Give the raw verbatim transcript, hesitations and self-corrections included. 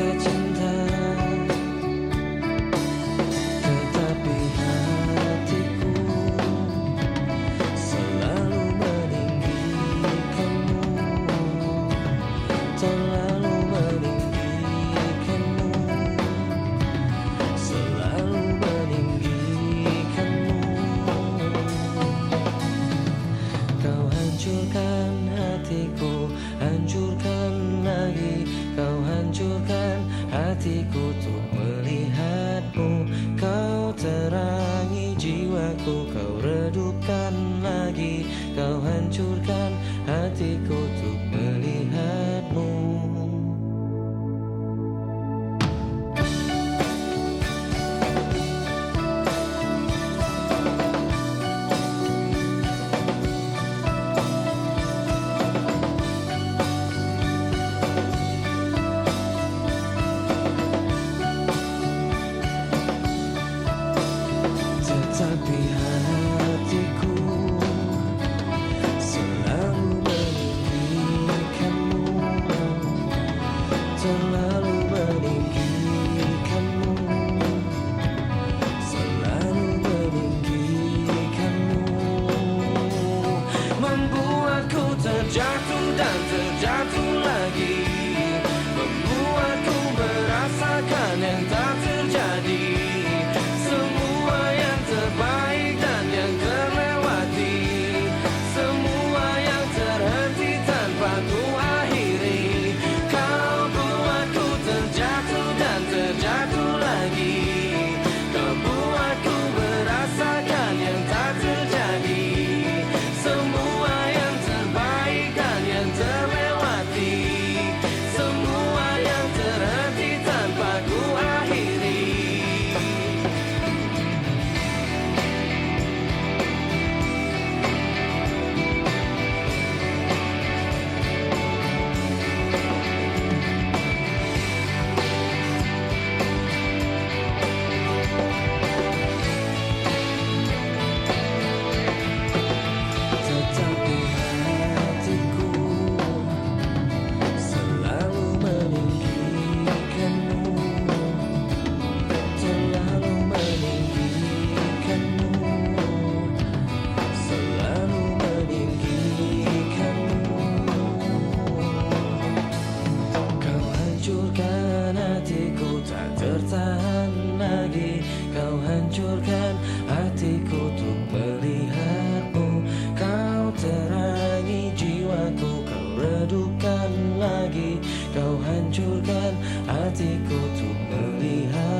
cinta, tetapi hatiku selalu meninggikanmu, terlalu meninggikanmu, selalu meninggikanmu. Kau hancurkan hatiku, hancurkan lagi. Kau hancurkan hatiku untuk melihatmu. Kau terangi jiwaku, kau redupkan lagi. Kau hancurkan hatiku untuk melihatmu. Tetapi hatiku selalu meninggikanmu, terlalu meninggikanmu, selalu meninggikanmu, membuatku terjatuh dan terjatuh lagi, membuatku merasakan yang tak terjadi. Semua yang terbaik dan yang terlewati, semua yang terhenti tanpa ku akhiri. Kau buatku terjatuh dan terjatuh lagi, kau buatku merasakan yang tak terjadi. Semua yang terbaik dan yang terlewati, semua yang terhenti tanpa ku akhiri. Tetapi hatiku selalu meninggikanmu, terlalu meninggikanmu, selalu meninggikanmu. Kau hancurkan hatiku, tak tertahan lagi. Kau hancurkan hatiku untuk melihatmu. Kau terangi jiwaku, kau redupkan lagi. Kau hancurkan hatiku untuk melihat